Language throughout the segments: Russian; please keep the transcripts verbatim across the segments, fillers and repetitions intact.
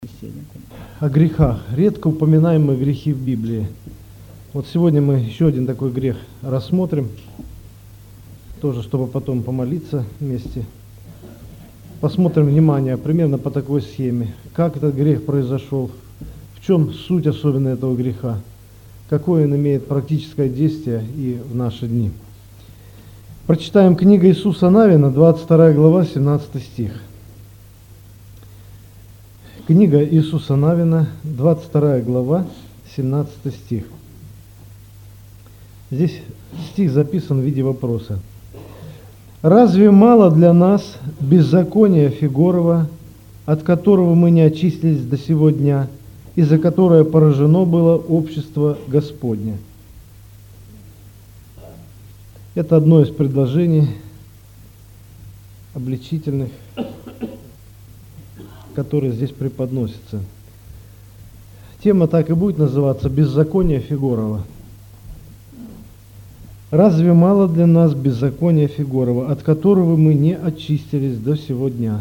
О грехах. Редко упоминаемые грехи в Библии. Вот сегодня мы еще один такой грех рассмотрим, тоже чтобы потом помолиться вместе. Посмотрим внимание примерно по такой схеме. Как этот грех произошел, в чем суть особенно этого греха, какое он имеет практическое действие и в наши дни. Прочитаем книга Иисуса Навина, двадцать вторая глава, семнадцатый стих. Книга Иисуса Навина, двадцать вторая глава, семнадцатый стих. Здесь стих записан в виде вопроса. «Разве мало для нас беззакония Фигорова, от которого мы не очистились до сего дня, и за которое поражено было общество Господне?» Это одно из предложений обличительных, которые здесь преподносятся. Тема так и будет называться «Беззаконие Фигорова». «Разве мало для нас беззакония Фигорова, от которого мы не очистились до сего дня?»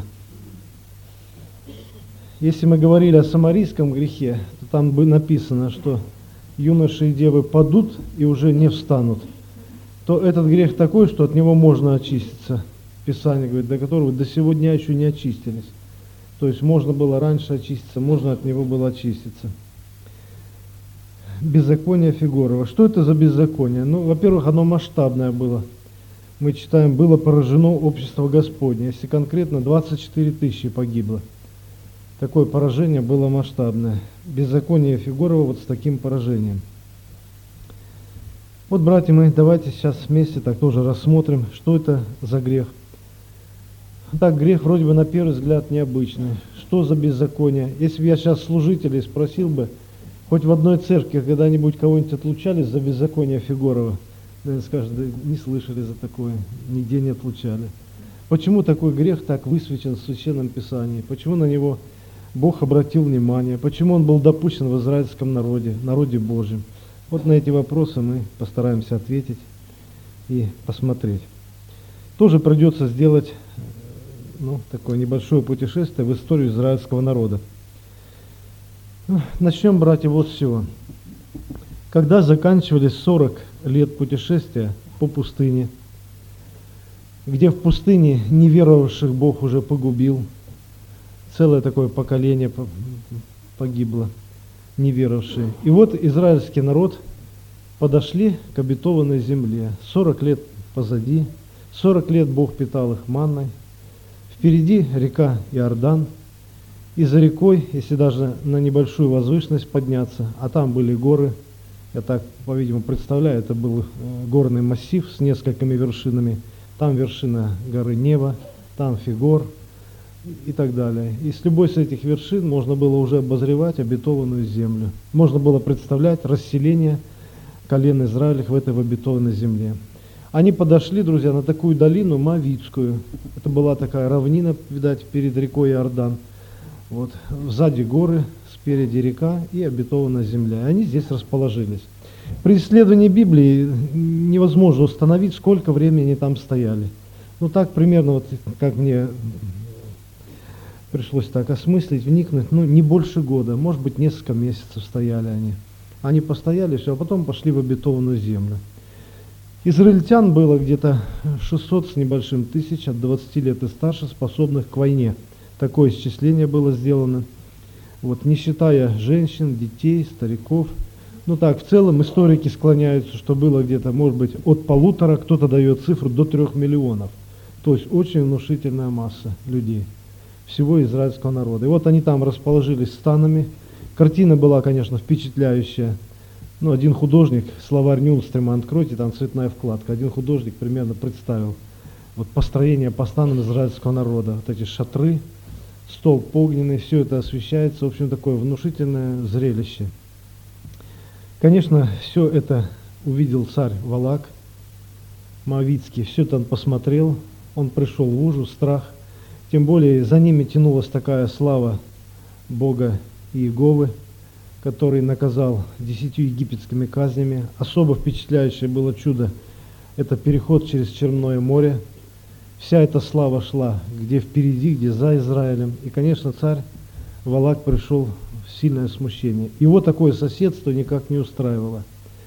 Если мы говорили о самарийском грехе, то там бы написано, что юноши и девы падут и уже не встанут, то этот грех такой, что от него можно очиститься. Писание говорит, до которого до сего дня еще не очистились. То есть можно было раньше очиститься, можно от него было очиститься. Беззаконие Фигорова. Что это за беззаконие? Ну, во-первых, оно масштабное было. Мы читаем, было поражено общество Господне. Если конкретно, двадцать четыре тысячи погибло. Такое поражение было масштабное. Беззаконие Фигорова вот с таким поражением. Вот, братья мои, давайте сейчас вместе так тоже рассмотрим, что это за грех. Так, грех вроде бы на первый взгляд необычный. Что за беззаконие? Если бы я сейчас служителей спросил бы, хоть в одной церкви когда-нибудь кого-нибудь отлучали за беззаконие Фигорова, наверное, скажут, да не слышали за такое, нигде не отлучали. Почему такой грех так высвечен в Священном Писании? Почему на него Бог обратил внимание? Почему он был допущен в израильском народе, народе Божьем? Вот на эти вопросы мы постараемся ответить и посмотреть. Тоже придется сделать ну, такое небольшое путешествие в историю израильского народа. Начнем, братья, вот с чего. Когда заканчивались сорок лет путешествия по пустыне, где в пустыне неверовавших Бог уже погубил, целое такое поколение погибло, неверовавшие. И вот израильский народ подошли к обетованной земле. сорок лет позади, сорок лет Бог питал их манной. Впереди река Иордан. И за рекой, если даже на небольшую возвышенность подняться, а там были горы, я так, по-видимому, представляю, это был горный массив с несколькими вершинами. Там вершина горы Нева, там Фигор и так далее. И с любой из этих вершин можно было уже обозревать обетованную землю. Можно было представлять расселение колен Израилевых в этой в обетованной земле. Они подошли, друзья, на такую долину Моавитскую. Это была такая равнина, видать, перед рекой Иордан. Вот, сзади горы, спереди река и обетованная земля. И они здесь расположились. При исследовании Библии невозможно установить, сколько времени они там стояли. Ну так примерно, вот как мне пришлось так осмыслить, вникнуть, ну не больше года, может быть несколько месяцев стояли они. Они постояли, все, а потом пошли в обетованную землю. Израильтян было где-то шестьсот с небольшим тысяч, от двадцати лет и старше, способных к войне. Такое исчисление было сделано, вот, не считая женщин, детей, стариков. Ну так, в целом историки склоняются, что было где-то, может быть, от полутора, кто-то дает цифру, до трех миллионов. То есть очень внушительная масса людей, всего израильского народа. И вот они там расположились станами. Картина была, конечно, впечатляющая. Ну, один художник, словарь Нюлстрима, откройте, там цветная вкладка. Один художник примерно представил вот построение по станам израильского народа. Вот эти шатры, столб огненный, все это освещается. В общем, такое внушительное зрелище. Конечно, все это увидел царь Валак Моавитский. Все это он посмотрел, он пришел в ужас, страх. Тем более за ними тянулась такая слава Бога Иеговы, который наказал десятью египетскими казнями. Особо впечатляющее было чудо – это переход через Черное море. Вся эта слава шла где впереди, где за Израилем. И, конечно, царь Валак пришел в сильное смущение. Его такое соседство никак не устраивало.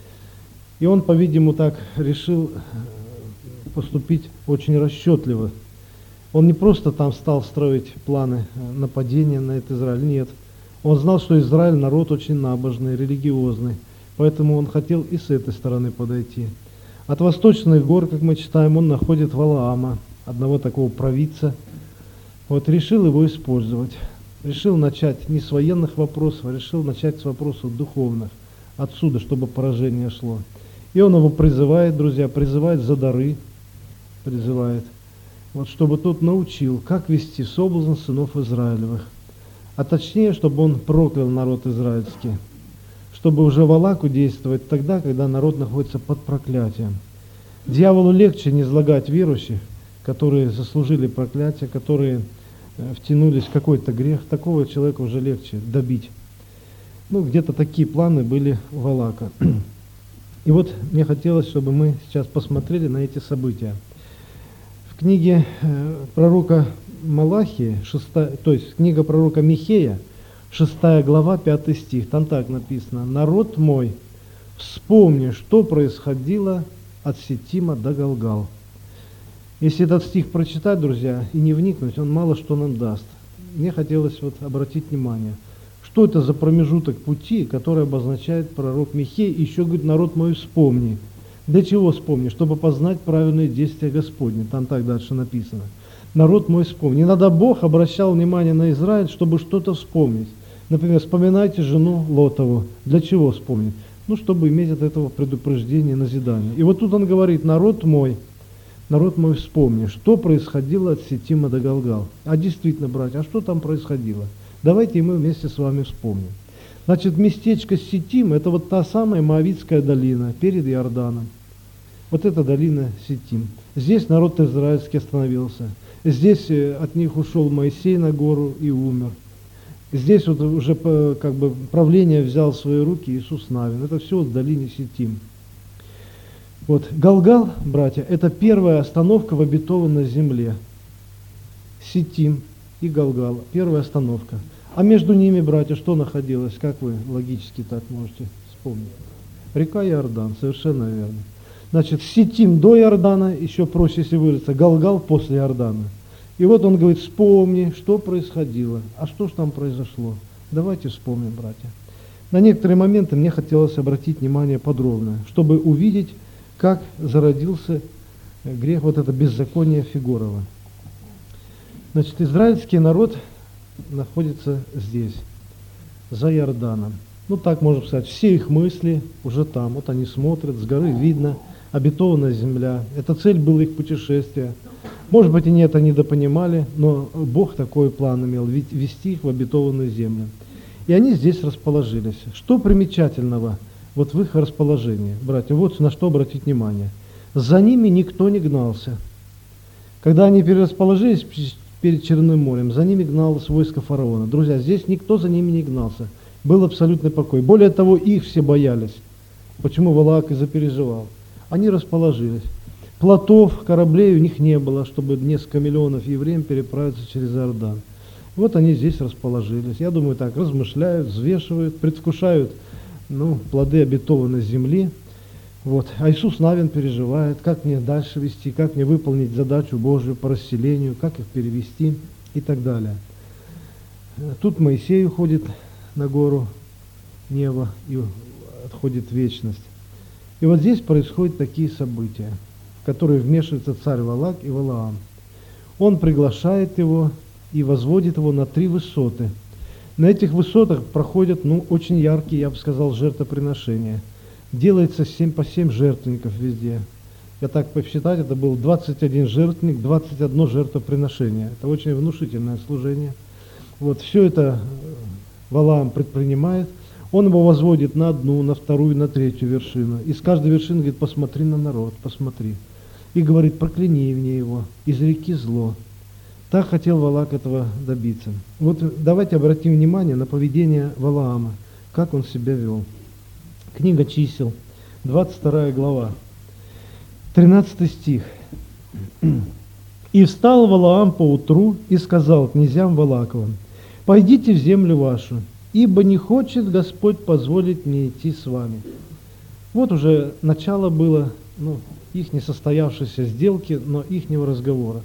И он, по-видимому, так решил поступить очень расчетливо. Он не просто там стал строить планы нападения на этот Израиль, нет. Он знал, что Израиль народ очень набожный, религиозный, поэтому он хотел и с этой стороны подойти. От восточных гор, как мы читаем, он находит Валаама, одного такого провидца. Вот решил его использовать. Решил начать не с военных вопросов, а решил начать с вопросов духовных. Отсюда, чтобы поражение шло. И он его призывает, друзья, призывает за дары, призывает, вот, чтобы тот научил, как вести соблазн сынов Израилевых. А точнее, чтобы он проклял народ израильский, чтобы уже Валаку действовать тогда, когда народ находится под проклятием. Дьяволу легче не излагать верующих, которые заслужили проклятие, которые втянулись в какой-то грех. Такого человека уже легче добить. Ну, где-то такие планы были у Валака. И вот мне хотелось, чтобы мы сейчас посмотрели на эти события. В книге пророка Малахии, шестая, то есть книга пророка Михея, шестая глава, пятый стих, там так написано: «Народ мой, вспомни, что происходило от Ситима до Галгал». Если этот стих прочитать, друзья, и не вникнуть, он мало что нам даст. Мне хотелось вот обратить внимание, что это за промежуток пути, который обозначает пророк Михей, и еще говорит: «Народ мой, вспомни». Для чего вспомни? Чтобы познать правильные действия Господни. Там так дальше написано. Народ мой, вспомни. Иногда Бог обращал внимание на Израиль, чтобы что-то вспомнить. Например, вспоминайте жену Лотову. Для чего вспомнить? Ну, чтобы иметь от этого предупреждение, назидание. И вот тут он говорит: народ мой, народ мой, вспомни, что происходило от Ситима до Галгал. А действительно, братья, а что там происходило? Давайте мы вместе с вами вспомним. Значит, местечко Ситим – это вот та самая Моавитская долина перед Иорданом. Вот эта долина Ситим. Здесь народ израильский остановился. Здесь от них ушел Моисей на гору и умер. Здесь вот уже как бы правление взял в свои руки Иисус Навин. Это все в долине Ситим. Вот Галгал, братья, это первая остановка в обетованной земле. Ситим и Галгал, первая остановка. А между ними, братья, что находилось? Как вы логически так можете вспомнить? Река Иордан, совершенно верно. Значит, Ситим до Иордана, еще проще, если выразиться, Галгал после Иордана. И вот он говорит: вспомни, что происходило. А что же там произошло? Давайте вспомним, братья. На некоторые моменты мне хотелось обратить внимание подробно, чтобы увидеть, как зародился грех, вот это беззаконие Фигорова. Значит, израильский народ находится здесь, за Иорданом. Ну, так можно сказать, все их мысли уже там. Вот они смотрят, с горы видно, обетованная земля. Это цель была их путешествия. Может быть, они это недопонимали, но Бог такой план имел, вести их в обетованную землю. И они здесь расположились. Что примечательного вот в их расположении, братья? Вот на что обратить внимание. За ними никто не гнался. Когда они перерасположились перед Черным морем, за ними гналось войско фараона. Друзья, здесь никто за ними не гнался. Был абсолютный покой. Более того, их все боялись. Почему Валаак и запереживал? Они расположились. Плотов, кораблей у них не было, чтобы несколько миллионов евреев переправиться через Иордан. Вот они здесь расположились. Я думаю, так размышляют, взвешивают, предвкушают ну, плоды обетованной земли. Вот. А Иисус Навин переживает, как мне дальше вести, как мне выполнить задачу Божию по расселению, как их перевести и так далее. Тут Моисей уходит на гору Нева и отходит в вечность. И вот здесь происходят такие события, в которые вмешивается царь Валак и Валаам. Он приглашает его и возводит его на три высоты. На этих высотах проходят ну, очень яркие, я бы сказал, жертвоприношения. Делается семь по семь жертвенников везде. Я так посчитать, это был двадцать один жертвенник, двадцать одно жертвоприношение. Это очень внушительное служение. Вот, все это Валаам предпринимает. Он его возводит на одну, на вторую, на третью вершину. И с каждой вершины говорит: посмотри на народ, посмотри. И говорит: прокляни мне его, изреки зло. Так хотел Валак этого добиться. Вот давайте обратим внимание на поведение Валаама, как он себя вел. Книга Чисел, двадцать вторая глава, тринадцатый стих. «И встал Валаам поутру и сказал князьям Валаковым: «Пойдите в землю вашу, ибо не хочет Господь позволить мне идти с вами». Вот уже начало было, ну, их несостоявшейся сделки, но ихнего разговора.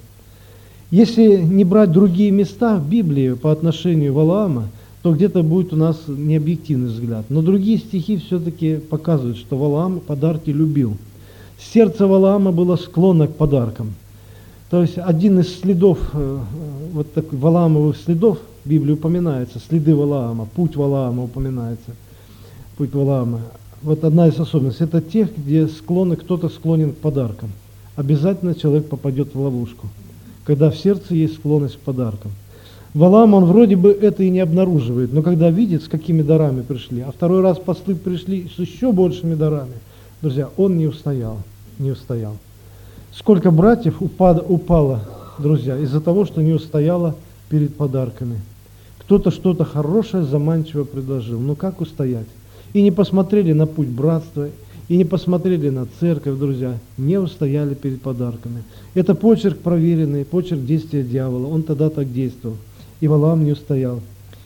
Если не брать другие места в Библии по отношению Валаама, то где-то будет у нас необъективный взгляд. Но другие стихи все-таки показывают, что Валаам подарки любил. Сердце Валаама было склонно к подаркам. То есть один из следов, вот так, Валаамовых следов в Библии упоминается, следы Валаама, путь Валаама упоминается, путь Валаама. Вот одна из особенностей, это тех, где склонны, кто-то склонен к подаркам. Обязательно человек попадет в ловушку, когда в сердце есть склонность к подаркам. Валаам, он вроде бы это и не обнаруживает, но когда видит, с какими дарами пришли, а второй раз послы пришли с еще большими дарами, друзья, он не устоял, не устоял. Сколько братьев упад, упало, друзья, из-за того, что не устояло перед подарками. Кто-то что-то хорошее, заманчиво предложил, но как устоять? И не посмотрели на путь братства, и не посмотрели на церковь, друзья, не устояли перед подарками. Это почерк проверенный, почерк действия дьявола, он тогда так действовал, и Валаам не устоял.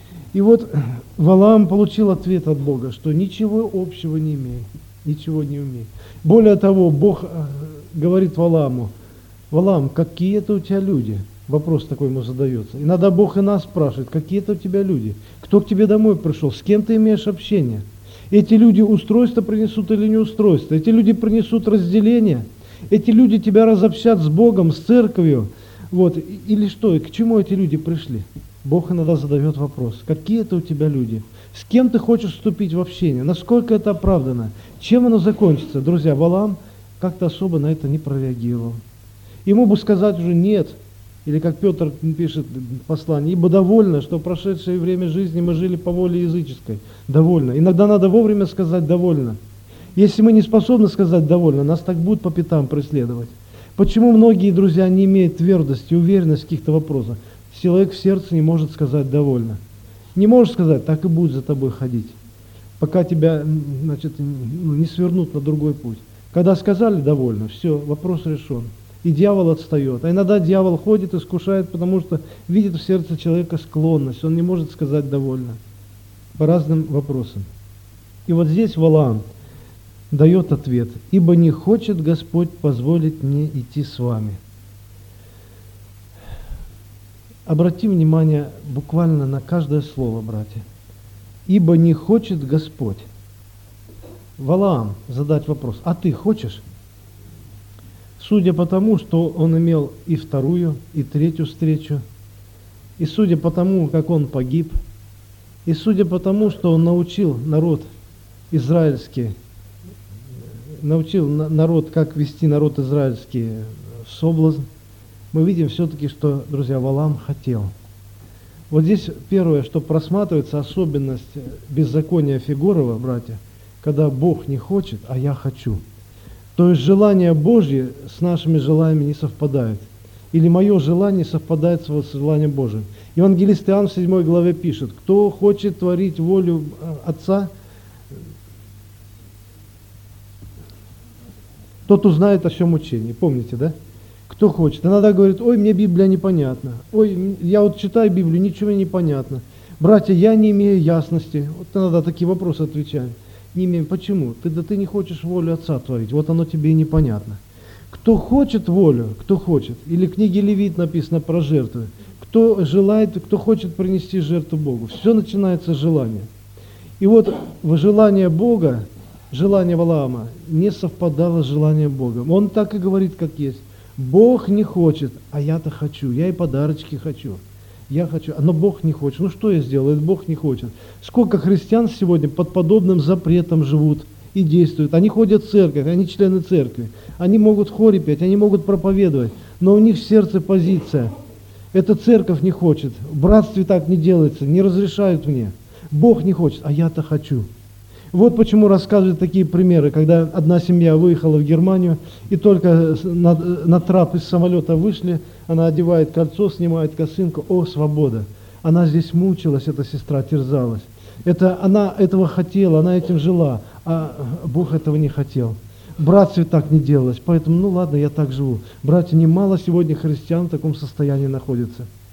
И вот Валаам получил ответ от Бога, что ничего общего не имей, ничего не умей. Более того, Бог говорит Валааму: «Валаам, какие это у тебя люди?» Вопрос такой ему задается. Иногда Бог и нас спрашивает: какие это у тебя люди? Кто к тебе домой пришел? С кем ты имеешь общение? Эти люди устройство принесут или не устройство? Эти люди принесут разделение? Эти люди тебя разобщат с Богом, с церковью? Вот. Или что? И к чему эти люди пришли? Бог иногда задает вопрос: какие это у тебя люди? С кем ты хочешь вступить в общение? Насколько это оправдано? Чем оно закончится? Друзья, Валаам как-то особо на это не прореагировал. Ему бы сказать уже нет, или как Петр пишет в послании: ибо довольно, что в прошедшее время жизни мы жили по воле языческой. Довольно. Иногда надо вовремя сказать довольно. Если мы не способны сказать довольно, нас так будут по пятам преследовать. Почему многие, друзья, не имеют твердости, уверенности в каких-то вопросах? Человек в сердце не может сказать довольно. Не можешь сказать, так и будет за тобой ходить, пока тебя, значит, не свернут на другой путь. Когда сказали довольно, все, вопрос решен. И дьявол отстает. А иногда дьявол ходит, искушает, потому что видит в сердце человека склонность. Он не может сказать довольно по разным вопросам. И вот здесь Валаам дает ответ: «Ибо не хочет Господь позволить мне идти с вами». Обратим внимание буквально на каждое слово, братья. «Ибо не хочет Господь». Валаам задать вопрос: а ты хочешь? Судя по тому, что он имел и вторую, и третью встречу, и судя по тому, как он погиб, и судя по тому, что он научил народ израильский, научил народ, как вести народ израильский в соблазн, мы видим все-таки, что, друзья, Валаам хотел. Вот здесь первое, что просматривается, особенность беззакония Фигорова, братья, когда Бог не хочет, а я хочу. То есть желания Божьи с нашими желаниями не совпадают. Или мое желание совпадает с желанием Божьим. Евангелист Иоанн в седьмой главе пишет: кто хочет творить волю Отца, тот узнает о всем учении. Помните, да? Кто хочет. Иногда говорит: ой, мне Библия непонятна. Ой, я вот читаю Библию, ничего не понятно. Братья, я не имею ясности. Вот иногда такие вопросы отвечаем. Не имеем. Почему? Ты, да ты не хочешь волю Отца творить. Вот оно тебе и непонятно. Кто хочет волю, кто хочет. Или в книге Левит написано про жертвы. Кто желает, кто хочет принести жертву Богу. Все начинается с желания. И вот желание Бога, желание Валаама не совпадало с желанием Бога. Он так и говорит, как есть. Бог не хочет, а я-то хочу. Я и подарочки хочу. Я хочу, но Бог не хочет. Ну что я сделаю, если Бог не хочет? Сколько христиан сегодня под подобным запретом живут и действуют. Они ходят в церковь, они члены церкви. Они могут в хоре петь, они могут проповедовать, но у них в сердце позиция: эта церковь не хочет, в братстве так не делается, не разрешают мне. Бог не хочет, а я-то хочу. Вот почему рассказывают такие примеры, когда одна семья выехала в Германию, и только на, на трап из самолета вышли, она одевает кольцо, снимает косынку, о, свобода. Она здесь мучилась, эта сестра терзалась. Это, она этого хотела, она этим жила, а Бог этого не хотел. В братстве так не делалось, поэтому, ну ладно, я так живу. Братья, немало сегодня христиан в таком состоянии находится.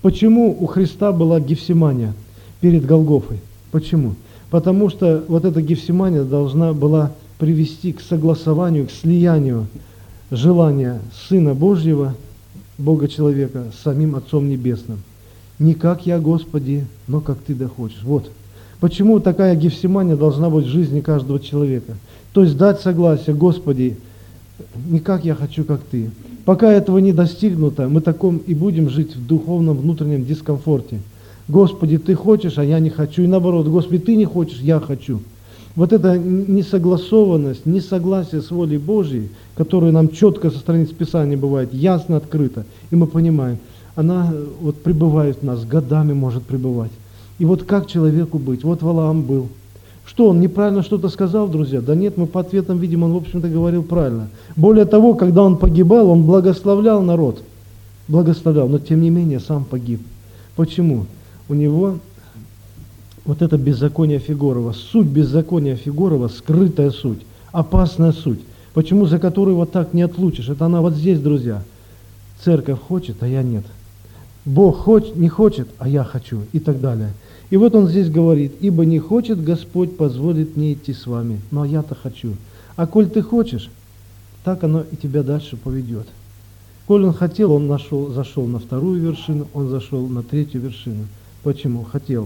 Почему у Христа была Гефсимания перед Голгофой? Почему? Потому что вот эта Гефсимания должна была привести к согласованию, к слиянию желания Сына Божьего, Бога-человека, с самим Отцом Небесным. Не как я, Господи, но как Ты да хочешь. Вот. Почему такая Гефсимания должна быть в жизни каждого человека? То есть дать согласие, Господи, не как я хочу, как Ты. Пока этого не достигнуто, мы таком и будем жить в духовном внутреннем дискомфорте. Господи, Ты хочешь, а я не хочу. И наоборот, Господи, Ты не хочешь, я хочу. Вот эта несогласованность, несогласие с волей Божьей, которая нам четко со страниц Писания бывает, ясно открыта, и мы понимаем, она вот пребывает в нас, годами может пребывать. И вот как человеку быть? Вот Валаам был. Что, он неправильно что-то сказал, друзья? Да нет, мы по ответам видим, он, в общем-то, говорил правильно. Более того, когда он погибал, он благословлял народ. Благословлял, но тем не менее сам погиб. Почему? У него вот это беззаконие Фигорова, суть беззакония Фигорова, скрытая суть, опасная суть. Почему? За которую вот так не отлучишь. Это она вот здесь, друзья. Церковь хочет, а я нет. Бог хочет, не хочет, а я хочу, и так далее. И вот он здесь говорит: ибо не хочет Господь позволить мне идти с вами, но я-то хочу. А коль ты хочешь, так оно и тебя дальше поведет. Коль он хотел, он нашел, зашел на вторую вершину, он зашел на третью вершину. Почему? Хотел.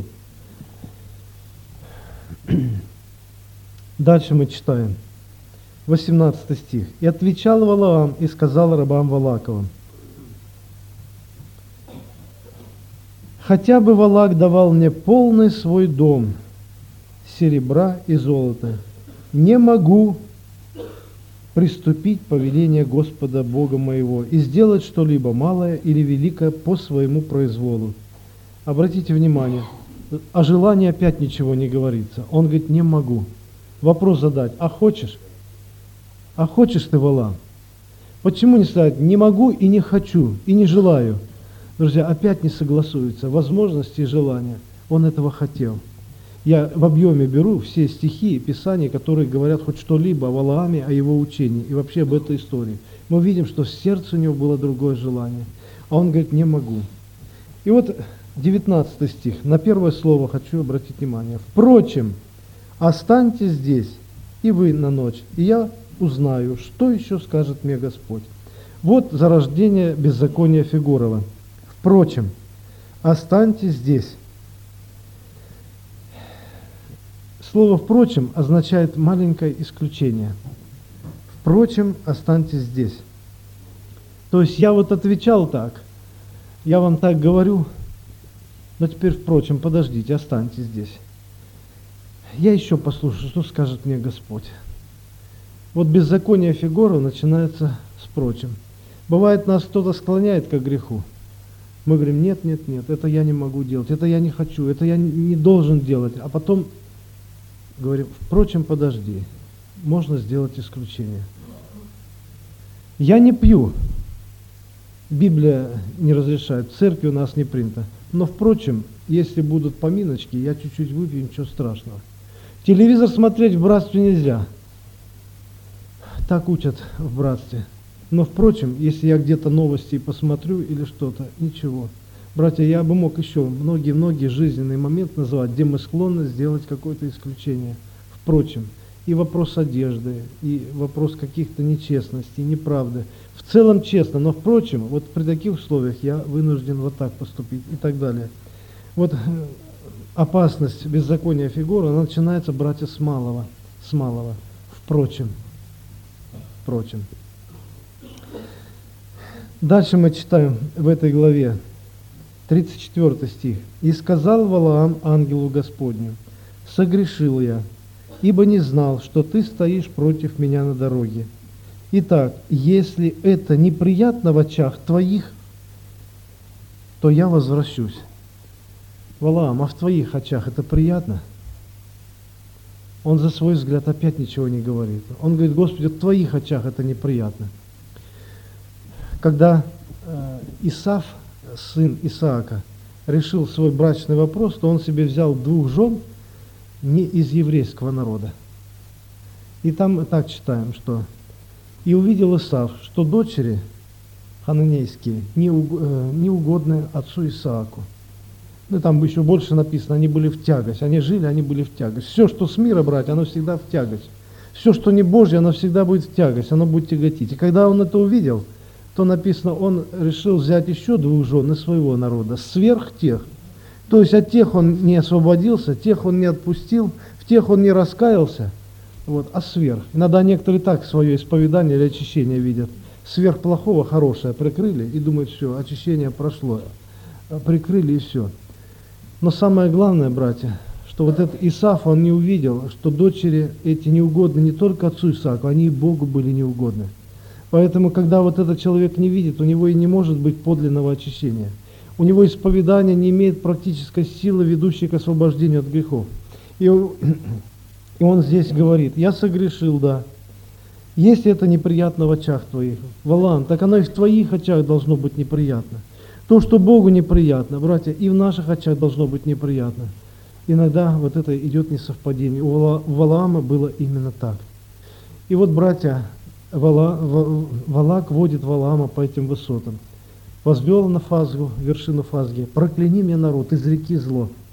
Дальше мы читаем. восемнадцатый стих. «И отвечал Валаам и сказал рабам Валаковым: хотя бы Валак давал мне полный свой дом серебра и золота, не могу приступить повеление Господа Бога моего и сделать что-либо малое или великое по своему произволу». Обратите внимание, о желании опять ничего не говорится. Он говорит: не могу. Вопрос задать: а хочешь? А хочешь ты, Валаам? Почему не сказать: не могу и не хочу, и не желаю? Друзья, опять не согласуются возможности и желания. Он этого хотел. Я в объеме беру все стихи и писания, которые говорят хоть что-либо о Валааме, о его учении и вообще об этой истории. Мы видим, что в сердце у него было другое желание. А он говорит: не могу. И вот девятнадцатый стих. На первое слово хочу обратить внимание. «Впрочем, останьтесь здесь, и вы на ночь, и я узнаю, что еще скажет мне Господь». Вот зарождение беззакония Фигорова. «Впрочем, останьтесь здесь». Слово «впрочем» означает маленькое исключение. «Впрочем, останьтесь здесь». То есть я вот отвечал так, я вам так говорю, но теперь, впрочем, подождите, останьтесь здесь. Я еще послушаю, что скажет мне Господь. Вот беззаконие Фигорова начинается с «впрочем». Бывает, нас кто-то склоняет к греху. Мы говорим: нет, нет, нет, это я не могу делать, это я не хочу, это я не должен делать. А потом говорим: впрочем, подожди, можно сделать исключение. Я не пью, Библия не разрешает, в церкви у нас не принято. Но, впрочем, если будут поминочки, я чуть-чуть выпью, ничего страшного. Телевизор смотреть в братстве нельзя. Так учат в братстве. Но, впрочем, если я где-то новости посмотрю или что-то, ничего. Братья, я бы мог еще многие-многие жизненные моменты назвать, где мы склонны сделать какое-то исключение. Впрочем, и вопрос одежды, и вопрос каких-то нечестностей, неправды. В целом честно, но, впрочем, вот при таких условиях я вынужден вот так поступить и так далее. Вот опасность беззакония Фигора, она начинается, братья, с малого. С малого. Впрочем. Впрочем. Дальше мы читаем в этой главе, тридцать четвёртый стих. «И сказал Валаам ангелу Господню: согрешил я, ибо не знал, что ты стоишь против меня на дороге. Итак, если это неприятно в очах твоих, то я возвращусь». Валаам, а в твоих очах это приятно? Он за свой взгляд опять ничего не говорит. Он говорит: Господи, в твоих очах это неприятно. Когда э, Исав, сын Исаака, решил свой брачный вопрос, то он себе взял двух жен не из еврейского народа. И там так читаем, что «И увидел Исав, что дочери хананейские, неугодные отцу Исааку. Ну, там еще больше написано, они были в тягость. Они жили, они были в тягость. Все, что с мира брать, оно всегда в тягость. Все, что не Божье, оно всегда будет в тягость, оно будет тяготить. И когда он это увидел, то написано, он решил взять еще двух жен из своего народа, сверх тех. То есть от тех он не освободился, тех он не отпустил, в тех он не раскаялся, вот, а сверх. Иногда некоторые так свое исповедание или очищение видят. Сверх плохого хорошее прикрыли и думают, все, очищение прошло. Прикрыли и все. Но самое главное, братья, что вот этот Исав, он не увидел, что дочери эти неугодны не только отцу Исааку, они и Богу были неугодны. Поэтому, когда вот этот человек не видит, у него и не может быть подлинного очищения. У него исповедание не имеет практической силы, ведущей к освобождению от грехов. И, и он здесь говорит, я согрешил, да. Если это неприятно в очах твоих, Валаам, так оно и в твоих очах должно быть неприятно. То, что Богу неприятно, братья, и в наших очах должно быть неприятно. Иногда вот это идет несовпадение. У Валаама было именно так. И вот, братья, Вала, Валак водит Валаама по этим высотам. Возвел на Фазгу, вершину Фазги, прокляни мне народ, изреки зло.